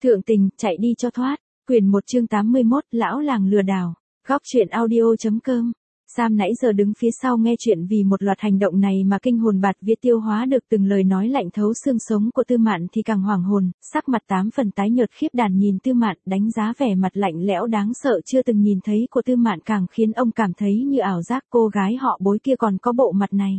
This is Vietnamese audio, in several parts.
Thượng tình, chạy đi cho thoát. Quyển 1 chương 81, lão làng lừa đảo. Góc truyện audio.com. Sam nãy giờ đứng phía sau nghe chuyện vì một loạt hành động này mà kinh hồn bạt vía, tiêu hóa được từng lời nói lạnh thấu xương sống của Tư Mạn thì càng hoảng hồn, sắc mặt 8 phần tái nhợt khiếp đảm nhìn Tư Mạn, đánh giá vẻ mặt lạnh lẽo đáng sợ chưa từng nhìn thấy của Tư Mạn càng khiến ông cảm thấy như ảo giác, cô gái họ Bối kia còn có bộ mặt này.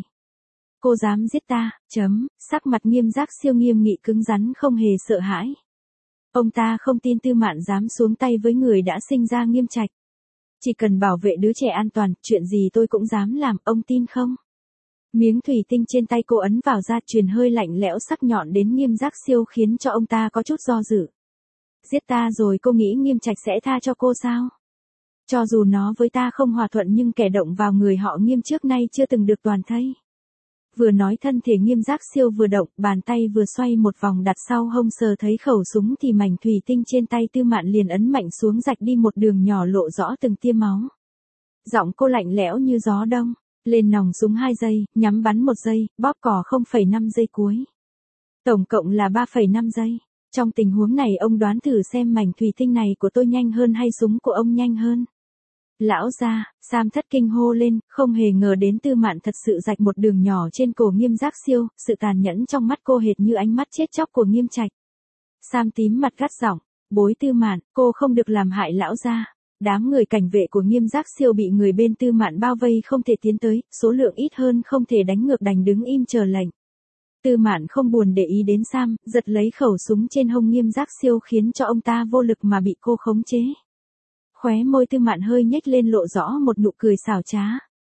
Cô dám giết ta, sắc mặt Nghiêm Giác Siêu nghiêm nghị cứng rắn không hề sợ hãi. Ông ta không tin Tư Mạn dám xuống tay với người đã sinh ra Nghiêm Trạch. Chỉ cần bảo vệ đứa trẻ an toàn, chuyện gì tôi cũng dám làm, ông tin không? Miếng thủy tinh trên tay cô ấn vào da, truyền hơi lạnh lẽo sắc nhọn đến Nghiêm Giác Siêu khiến cho ông ta có chút do dự. Giết ta rồi cô nghĩ Nghiêm Trạch sẽ tha cho cô sao? Cho dù nó với ta không hòa thuận nhưng kẻ động vào người họ Nghiêm trước nay chưa từng được toàn thây. Vừa nói thân thể Nghiêm Giác Siêu vừa động, bàn tay vừa xoay một vòng đặt sau hông sờ thấy khẩu súng thì mảnh thủy tinh trên tay Tư Mạn liền ấn mạnh xuống, rạch đi một đường nhỏ lộ rõ từng tia máu. Giọng cô lạnh lẽo như gió đông, lên nòng súng 2 giây, nhắm bắn 1 giây, bóp cò 0,5 giây cuối. Tổng cộng là 3,5 giây. Trong tình huống này ông đoán thử xem mảnh thủy tinh này của tôi nhanh hơn hay súng của ông nhanh hơn. Lão gia, Sam thất kinh hô lên, không hề ngờ đến Tư Mạn thật sự rạch một đường nhỏ trên cổ Nghiêm Giác Siêu, sự tàn nhẫn trong mắt cô hệt như ánh mắt chết chóc của Nghiêm Trạch. Sam tím mặt gắt giọng, Bối Tư Mạn, cô không được làm hại lão gia. Đám người cảnh vệ của Nghiêm Giác Siêu bị người bên Tư Mạn bao vây không thể tiến tới, số lượng ít hơn không thể đánh ngược đành đứng im chờ lệnh. Tư Mạn không buồn để ý đến Sam, giật lấy khẩu súng trên hông Nghiêm Giác Siêu khiến cho ông ta vô lực mà bị cô khống chế. Khóe môi Tư Mạn hơi nhếch lên lộ rõ một nụ cười xảo trá.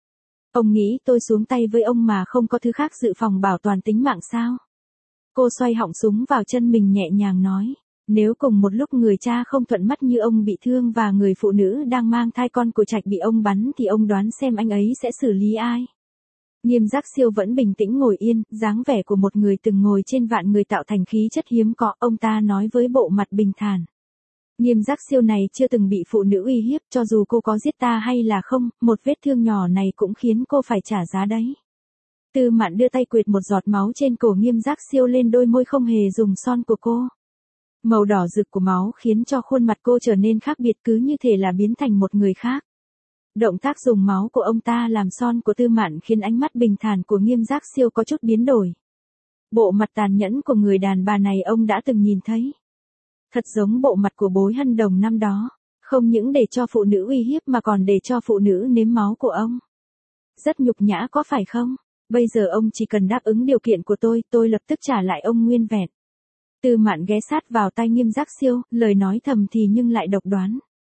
Ông nghĩ tôi xuống tay với ông mà không có thứ khác dự phòng bảo toàn tính mạng sao? Cô xoay họng súng vào chân mình nhẹ nhàng nói. Nếu cùng một lúc người cha không thuận mắt như ông bị thương và người phụ nữ đang mang thai con của Trạch bị ông bắn thì ông đoán xem anh ấy sẽ xử lý ai? Nghiêm Giác Siêu vẫn bình tĩnh ngồi yên, dáng vẻ của một người từng ngồi trên vạn người tạo thành khí chất hiếm có, ông ta nói với bộ mặt bình thản. Nghiêm Giác Siêu này chưa từng bị phụ nữ uy hiếp, cho dù cô có giết ta hay là không, một vết thương nhỏ này cũng khiến cô phải trả giá đấy. Tư Mạn đưa tay quệt một giọt máu trên cổ Nghiêm Giác Siêu lên đôi môi không hề dùng son của cô. Màu đỏ rực của máu khiến cho khuôn mặt cô trở nên khác biệt, cứ như thể là biến thành một người khác. Động tác dùng máu của ông ta làm son của Tư Mạn khiến ánh mắt bình thản của Nghiêm Giác Siêu có chút biến đổi. Bộ mặt tàn nhẫn của người đàn bà này ông đã từng nhìn thấy. Thật giống bộ mặt của Bối Hân Đồng năm đó, không những để cho phụ nữ uy hiếp mà còn để cho phụ nữ nếm máu của ông. Rất nhục nhã có phải không? Bây giờ ông chỉ cần đáp ứng điều kiện của tôi lập tức trả lại ông nguyên vẹn. Tư Mạn ghé sát vào tai Nghiêm Giác Siêu, lời nói thầm thì nhưng lại độc đoán.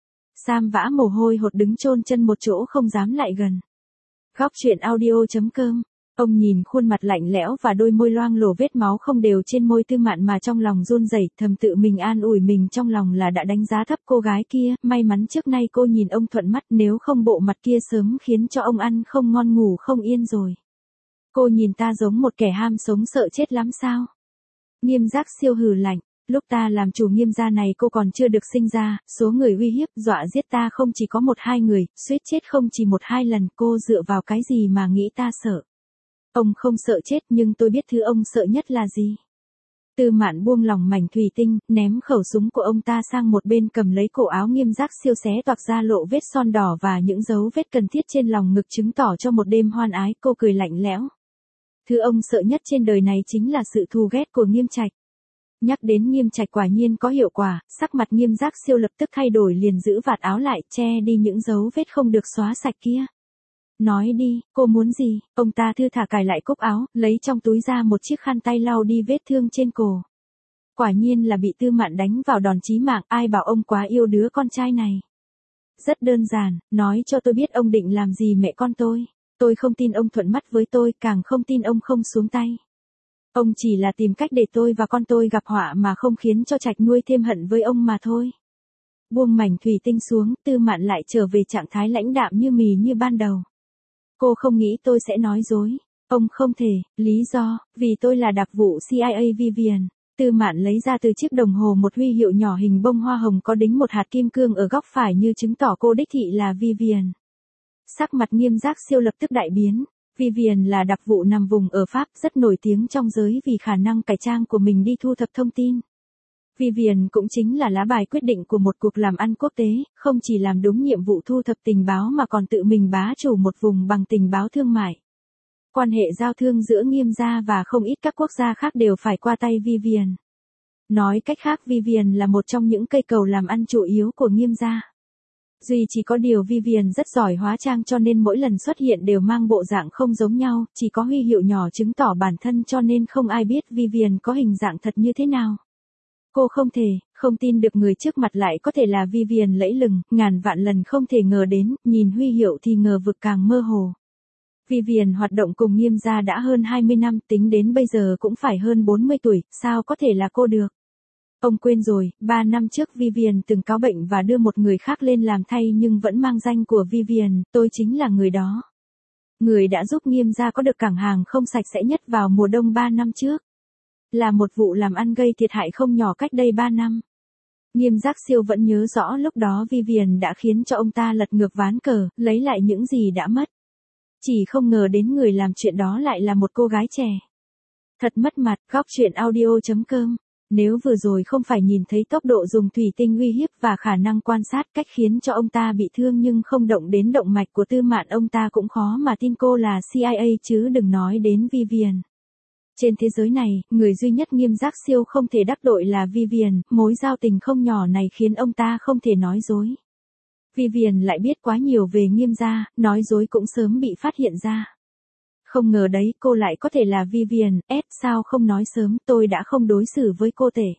Sam vã mồ hôi hột đứng chôn chân một chỗ không dám lại gần. Góc truyện audio.com. Ông nhìn khuôn mặt lạnh lẽo và đôi môi loang lổ vết máu không đều trên môi Tư Mạn mà trong lòng run rẩy, thầm tự mình an ủi mình trong lòng là đã đánh giá thấp cô gái kia, may mắn trước nay cô nhìn ông thuận mắt, nếu không bộ mặt kia sớm khiến cho ông ăn không ngon ngủ không yên rồi. Cô nhìn ta giống một kẻ ham sống sợ chết lắm sao? Nghiêm Giác Siêu hừ lạnh, lúc ta làm chủ Nghiêm gia này cô còn chưa được sinh ra, số người uy hiếp dọa giết ta không chỉ có 1-2 người, suýt chết không chỉ 1-2 lần, cô dựa vào cái gì mà nghĩ ta sợ? Ông không sợ chết nhưng tôi biết thứ ông sợ nhất là gì. Tư Mạn buông lỏng mảnh thủy tinh, ném khẩu súng của ông ta sang một bên, cầm lấy cổ áo Nghiêm Giác Siêu xé toạc ra lộ vết son đỏ và những dấu vết cần thiết trên lòng ngực chứng tỏ cho một đêm hoan ái, cô cười lạnh lẽo. Thứ ông sợ nhất trên đời này chính là sự thù ghét của Nghiêm Trạch. Nhắc đến Nghiêm Trạch quả nhiên có hiệu quả, sắc mặt Nghiêm Giác Siêu lập tức thay đổi, liền giữ vạt áo lại, che đi những dấu vết không được xóa sạch kia. Nói đi, cô muốn gì? Ông ta thư thả cài lại cúc áo, lấy trong túi ra một chiếc khăn tay lau đi vết thương trên cổ. Quả nhiên là bị Tư Mạn đánh vào đòn chí mạng, ai bảo ông quá yêu đứa con trai này. Rất đơn giản, nói cho tôi biết ông định làm gì mẹ con tôi. Tôi không tin ông thuận mắt với tôi, càng không tin ông không xuống tay. Ông chỉ là tìm cách để tôi và con tôi gặp họa mà không khiến cho Trạch nuôi thêm hận với ông mà thôi. Buông mảnh thủy tinh xuống, Tư Mạn lại trở về trạng thái lãnh đạm như mì như ban đầu. Cô không nghĩ tôi sẽ nói dối. Ông không thể, lý do, vì tôi là đặc vụ CIA Vivian. Tư Mạn lấy ra từ chiếc đồng hồ một huy hiệu nhỏ hình bông hoa hồng có đính một hạt kim cương ở góc phải như chứng tỏ cô đích thị là Vivian. Sắc mặt Nghiêm Giác Siêu lập tức đại biến. Vivian là đặc vụ nằm vùng ở Pháp, rất nổi tiếng trong giới vì khả năng cải trang của mình đi thu thập thông tin. Vivian cũng chính là lá bài quyết định của một cuộc làm ăn quốc tế, không chỉ làm đúng nhiệm vụ thu thập tình báo mà còn tự mình bá chủ một vùng bằng tình báo thương mại. Quan hệ giao thương giữa Nghiêm gia và không ít các quốc gia khác đều phải qua tay Vivian. Nói cách khác, Vivian là một trong những cây cầu làm ăn chủ yếu của Nghiêm gia. Duy chỉ có điều Vivian rất giỏi hóa trang cho nên mỗi lần xuất hiện đều mang bộ dạng không giống nhau, chỉ có huy hiệu nhỏ chứng tỏ bản thân cho nên không ai biết Vivian có hình dạng thật như thế nào. Cô không tin được người trước mặt lại có thể là Vivian lẫy lừng, ngàn vạn lần không thể ngờ đến, nhìn huy hiệu thì ngờ vực càng mơ hồ. Vivian hoạt động cùng Nghiêm gia đã hơn 20 năm, tính đến bây giờ cũng phải hơn 40 tuổi, sao có thể là cô được? Ông quên rồi, 3 năm trước Vivian từng cáo bệnh và đưa một người khác lên làm thay nhưng vẫn mang danh của Vivian, tôi chính là người đó. Người đã giúp Nghiêm gia có được cảng hàng không sạch sẽ nhất vào mùa đông 3 năm trước. Là một vụ làm ăn gây thiệt hại không nhỏ cách đây 3 năm. Nghiêm Giác Siêu vẫn nhớ rõ lúc đó Vivian đã khiến cho ông ta lật ngược ván cờ, lấy lại những gì đã mất. Chỉ không ngờ đến người làm chuyện đó lại là một cô gái trẻ. Thật mất mặt. Góc truyện audio.com. Nếu vừa rồi không phải nhìn thấy tốc độ dùng thủy tinh uy hiếp và khả năng quan sát cách khiến cho ông ta bị thương nhưng không động đến động mạch của Tư Mạn, ông ta cũng khó mà tin cô là CIA chứ đừng nói đến Vivian. Trên thế giới này, người duy nhất Nghiêm Giác Siêu không thể đắc tội là Vivian, mối giao tình không nhỏ này khiến ông ta không thể nói dối. Vivian lại biết quá nhiều về Nghiêm gia, nói dối cũng sớm bị phát hiện ra. Không ngờ đấy, cô lại có thể là Vivian, sao không nói sớm, tôi đã không đối xử với cô tệ.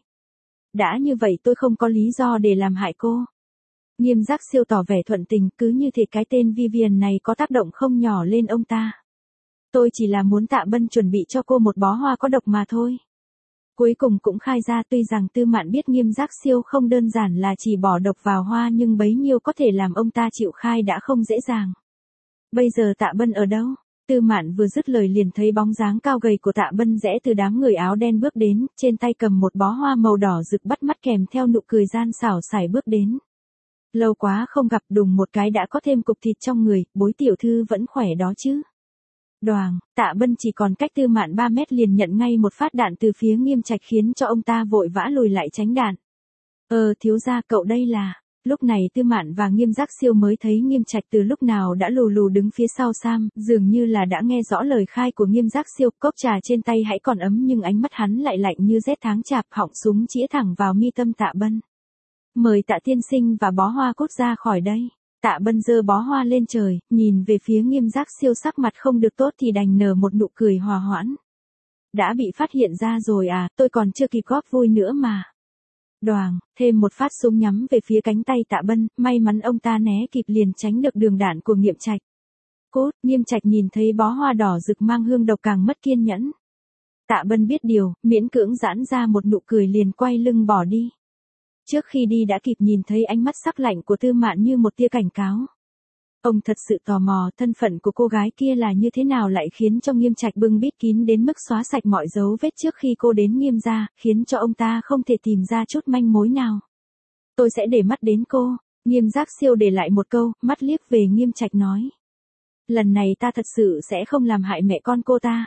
Đã như vậy tôi không có lý do để làm hại cô. Nghiêm Giác Siêu tỏ vẻ thuận tình, cứ như thể cái tên Vivian này có tác động không nhỏ lên ông ta. Tôi chỉ là muốn Tạ Bân chuẩn bị cho cô một bó hoa có độc mà thôi. Cuối cùng cũng khai ra, tuy rằng Tư Mạn biết Nghiêm Giác Siêu không đơn giản là chỉ bỏ độc vào hoa nhưng bấy nhiêu có thể làm ông ta chịu khai đã không dễ dàng. Bây giờ Tạ Bân ở đâu? Tư Mạn vừa dứt lời liền thấy bóng dáng cao gầy của Tạ Bân rẽ từ đám người áo đen bước đến, trên tay cầm một bó hoa màu đỏ rực bắt mắt kèm theo nụ cười gian xảo xài bước đến. Lâu quá không gặp, đùng một cái đã có thêm cục thịt trong người, Bối tiểu thư vẫn khỏe đó chứ? Đoàng, Tạ Bân chỉ còn cách Tư Mạn 3 mét liền nhận ngay một phát đạn từ phía Nghiêm Trạch khiến cho ông ta vội vã lùi lại tránh đạn. Thiếu gia cậu đây là... Lúc này Tư Mạn và Nghiêm Giác Siêu mới thấy Nghiêm Trạch từ lúc nào đã lù lù đứng phía sau Sam, dường như là đã nghe rõ lời khai của Nghiêm Giác Siêu, cốc trà trên tay hãy còn ấm nhưng ánh mắt hắn lại lạnh như rét tháng chạp, họng súng chĩa thẳng vào mi tâm Tạ Bân. Mời Tạ tiên sinh và bó hoa cút ra khỏi đây. Tạ Bân giơ bó hoa lên trời, nhìn về phía Nghiêm Giác Siêu, sắc mặt không được tốt thì đành nở một nụ cười hòa hoãn. Đã bị phát hiện ra rồi à, tôi còn chưa kịp góp vui nữa mà. Đoàng, thêm một phát súng nhắm về phía cánh tay Tạ Bân, may mắn ông ta né kịp liền tránh được đường đạn của Nghiêm Trạch. Cút, Nghiêm Trạch nhìn thấy bó hoa đỏ rực mang hương độc càng mất kiên nhẫn. Tạ Bân biết điều, miễn cưỡng giãn ra một nụ cười liền quay lưng bỏ đi. Trước khi đi đã kịp nhìn thấy ánh mắt sắc lạnh của Tư Mạn như một tia cảnh cáo. Ông thật sự tò mò thân phận của cô gái kia là như thế nào lại khiến cho Nghiêm Trạch bưng bít kín đến mức xóa sạch mọi dấu vết trước khi cô đến Nghiêm gia, khiến cho ông ta không thể tìm ra chút manh mối nào. Tôi sẽ để mắt đến cô, Nghiêm Giác Siêu để lại một câu, mắt liếc về Nghiêm Trạch nói. Lần này ta thật sự sẽ không làm hại mẹ con cô ta.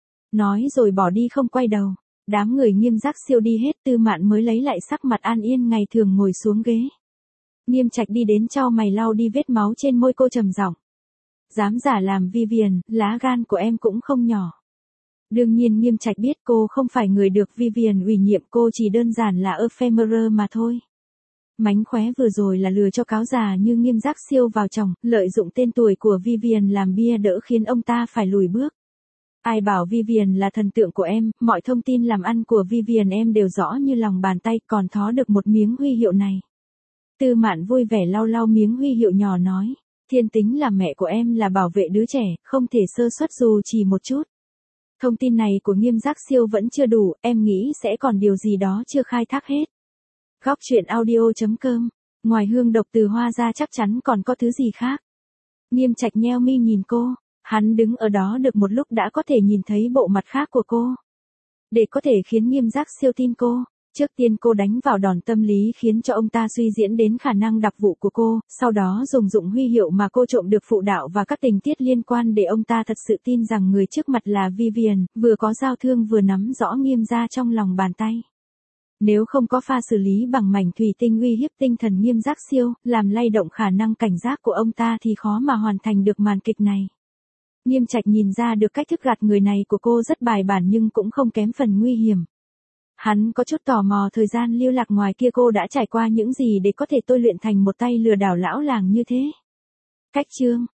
Nói rồi bỏ đi không quay đầu. Đám người Nghiêm Giác Siêu đi hết, Tư Mạn mới lấy lại sắc mặt an yên ngày thường ngồi xuống ghế. Nghiêm Trạch đi đến chau mày lau đi vết máu trên môi cô trầm giọng. Dám giả làm Vivian, lá gan của em cũng không nhỏ. Đương nhiên Nghiêm Trạch biết cô không phải người được Vivian ủy nhiệm, cô chỉ đơn giản là ephemeral mà thôi. Mánh khóe vừa rồi là lừa cho cáo già như Nghiêm Giác Siêu vào chồng, lợi dụng tên tuổi của Vivian làm bia đỡ khiến ông ta phải lùi bước. Ai bảo Vivian là thần tượng của em, mọi thông tin làm ăn của Vivian em đều rõ như lòng bàn tay, còn thó được một miếng huy hiệu này. Tư Mạn vui vẻ lau lau miếng huy hiệu nhỏ nói, thiên tính là mẹ của em là bảo vệ đứa trẻ, không thể sơ suất dù chỉ một chút. Thông tin này của Nghiêm Giác Siêu vẫn chưa đủ, em nghĩ sẽ còn điều gì đó chưa khai thác hết. Góc truyện audio.com, ngoài hương độc từ hoa ra chắc chắn còn có thứ gì khác. Nghiêm Trạch nheo mi nhìn cô, hắn đứng ở đó được một lúc đã có thể nhìn thấy bộ mặt khác của cô. Để có thể khiến Nghiêm Giác Siêu tin cô, trước tiên cô đánh vào đòn tâm lý khiến cho ông ta suy diễn đến khả năng đặc vụ của cô, sau đó dùng dụng huy hiệu mà cô trộm được phụ đạo và các tình tiết liên quan để ông ta thật sự tin rằng người trước mặt là Vivian, vừa có giao thương vừa nắm rõ Nghiêm gia trong lòng bàn tay. Nếu không có pha xử lý bằng mảnh thủy tinh uy hiếp tinh thần Nghiêm Giác Siêu, làm lay động khả năng cảnh giác của ông ta thì khó mà hoàn thành được màn kịch này. Nghiêm Trạch nhìn ra được cách thức gạt người này của cô rất bài bản nhưng cũng không kém phần nguy hiểm. Hắn có chút tò mò thời gian lưu lạc ngoài kia cô đã trải qua những gì để có thể tôi luyện thành một tay lừa đảo lão làng như thế. Cách chương